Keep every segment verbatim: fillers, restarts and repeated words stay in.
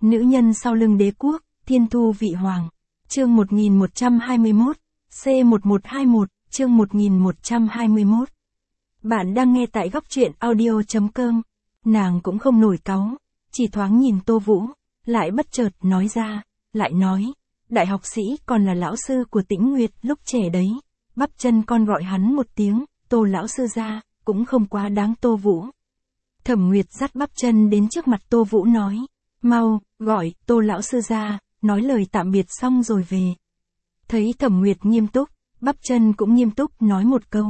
Nữ nhân sau lưng đế quốc, thiên thu vị hoàng. Chương một nghìn một trăm hai mươi mốt, C một một hai một, chương một nghìn một trăm hai mươi mốt. Bạn đang nghe tại góc truyện audio chấm com. Nàng cũng không nổi cáu, chỉ thoáng nhìn Tô Vũ, lại bất chợt nói ra, lại nói, đại học sĩ còn là lão sư của Tĩnh Nguyệt lúc trẻ đấy. Bắp chân con gọi hắn một tiếng, Tô lão sư ra, cũng không quá đáng. Tô Vũ. Thẩm Nguyệt dắt bắp chân đến trước mặt Tô Vũ nói, mau, gọi, Tô lão sư ra, nói lời tạm biệt xong rồi về. Thấy Thẩm Nguyệt nghiêm túc, bắp chân cũng nghiêm túc nói một câu.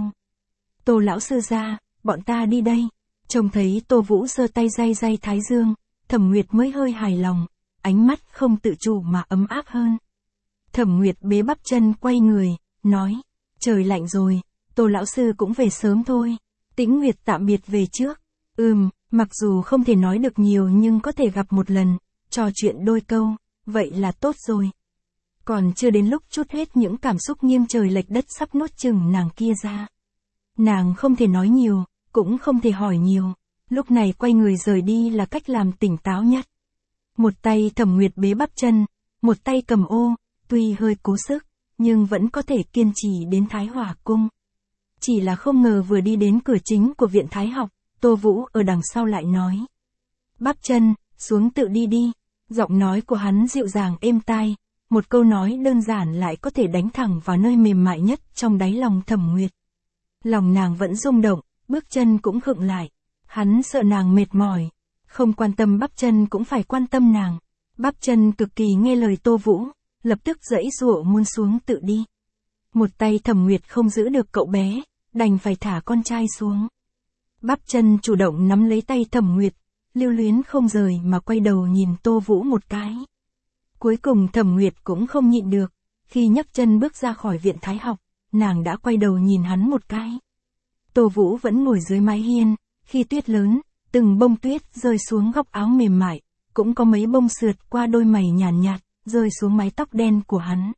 Tô lão sư ra, bọn ta đi đây. Trông thấy Tô Vũ giơ tay day day thái dương, Thẩm Nguyệt mới hơi hài lòng, ánh mắt không tự chủ mà ấm áp hơn. Thẩm Nguyệt bế bắp chân quay người, nói, trời lạnh rồi, Tô lão sư cũng về sớm thôi. Tĩnh Nguyệt tạm biệt về trước. Ừm, mặc dù không thể nói được nhiều nhưng có thể gặp một lần, trò chuyện đôi câu, vậy là tốt rồi. Còn chưa đến lúc trút hết những cảm xúc nghiêng trời lệch đất sắp nuốt chửng nàng kia ra. Nàng không thể nói nhiều, cũng không thể hỏi nhiều, lúc này quay người rời đi là cách làm tỉnh táo nhất. Một tay Thẩm Nguyệt bế bắp chân, một tay cầm ô, tuy hơi cố sức, nhưng vẫn có thể kiên trì đến Thái Hòa Cung. Chỉ là không ngờ vừa đi đến cửa chính của viện Thái học, Tô Vũ ở đằng sau lại nói. Bắp chân, xuống tự đi đi. Giọng nói của hắn dịu dàng êm tai, một câu nói đơn giản lại có thể đánh thẳng vào nơi mềm mại nhất trong đáy lòng Thẩm Nguyệt. Lòng nàng vẫn rung động, bước chân cũng khựng lại. Hắn sợ nàng mệt mỏi, không quan tâm bắp chân cũng phải quan tâm nàng. Bắp chân cực kỳ nghe lời Tô Vũ, lập tức giãy giụa muốn xuống tự đi. Một tay Thẩm Nguyệt không giữ được cậu bé, đành phải thả con trai xuống. Bắp chân chủ động nắm lấy tay Thẩm Nguyệt, lưu luyến không rời mà quay đầu nhìn Tô Vũ một cái. Cuối cùng Thẩm Nguyệt cũng không nhịn được, khi nhấc chân bước ra khỏi viện Thái học, nàng đã quay đầu nhìn hắn một cái. Tô Vũ vẫn ngồi dưới mái hiên, khi tuyết lớn, từng bông tuyết rơi xuống góc áo mềm mại, cũng có mấy bông sượt qua đôi mày nhàn nhạt, nhạt, rơi xuống mái tóc đen của hắn.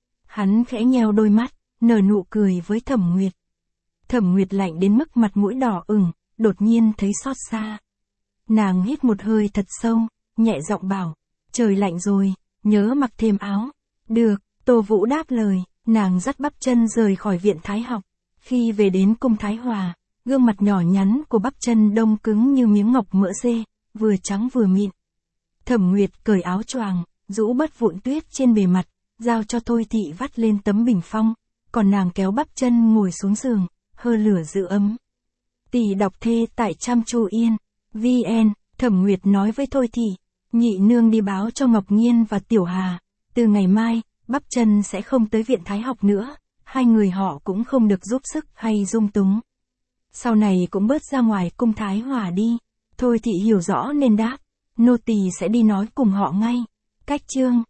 Hắn khẽ nheo đôi mắt, nở nụ cười với Thẩm Nguyệt. Thẩm Nguyệt lạnh đến mức mặt mũi đỏ ửng, đột nhiên thấy xót xa. Nàng hít một hơi thật sâu, nhẹ giọng bảo, trời lạnh rồi, nhớ mặc thêm áo. Được, Tô Vũ đáp lời, nàng dắt bắp chân rời khỏi viện Thái học. Khi về đến cung Thái Hòa, gương mặt nhỏ nhắn của bắp chân đông cứng như miếng ngọc mỡ dê, vừa trắng vừa mịn. Thẩm Nguyệt cởi áo choàng, rũ bớt vụn tuyết trên bề mặt, giao cho Thôi Thị vắt lên tấm bình phong, còn nàng kéo bắp chân ngồi xuống giường, hơ lửa giữ ấm. Tỷ đọc thê tại Cham Chu Yên, vn, Thẩm Nguyệt nói với Thôi Thị, nhị nương đi báo cho Ngọc Nhiên và Tiểu Hà, từ ngày mai, bắp chân sẽ không tới viện Thái học nữa, hai người họ cũng không được giúp sức hay dung túng. Sau này cũng bớt ra ngoài cung Thái Hòa đi. Thôi Thị hiểu rõ nên đáp, nô tỳ sẽ đi nói cùng họ ngay. Cách chương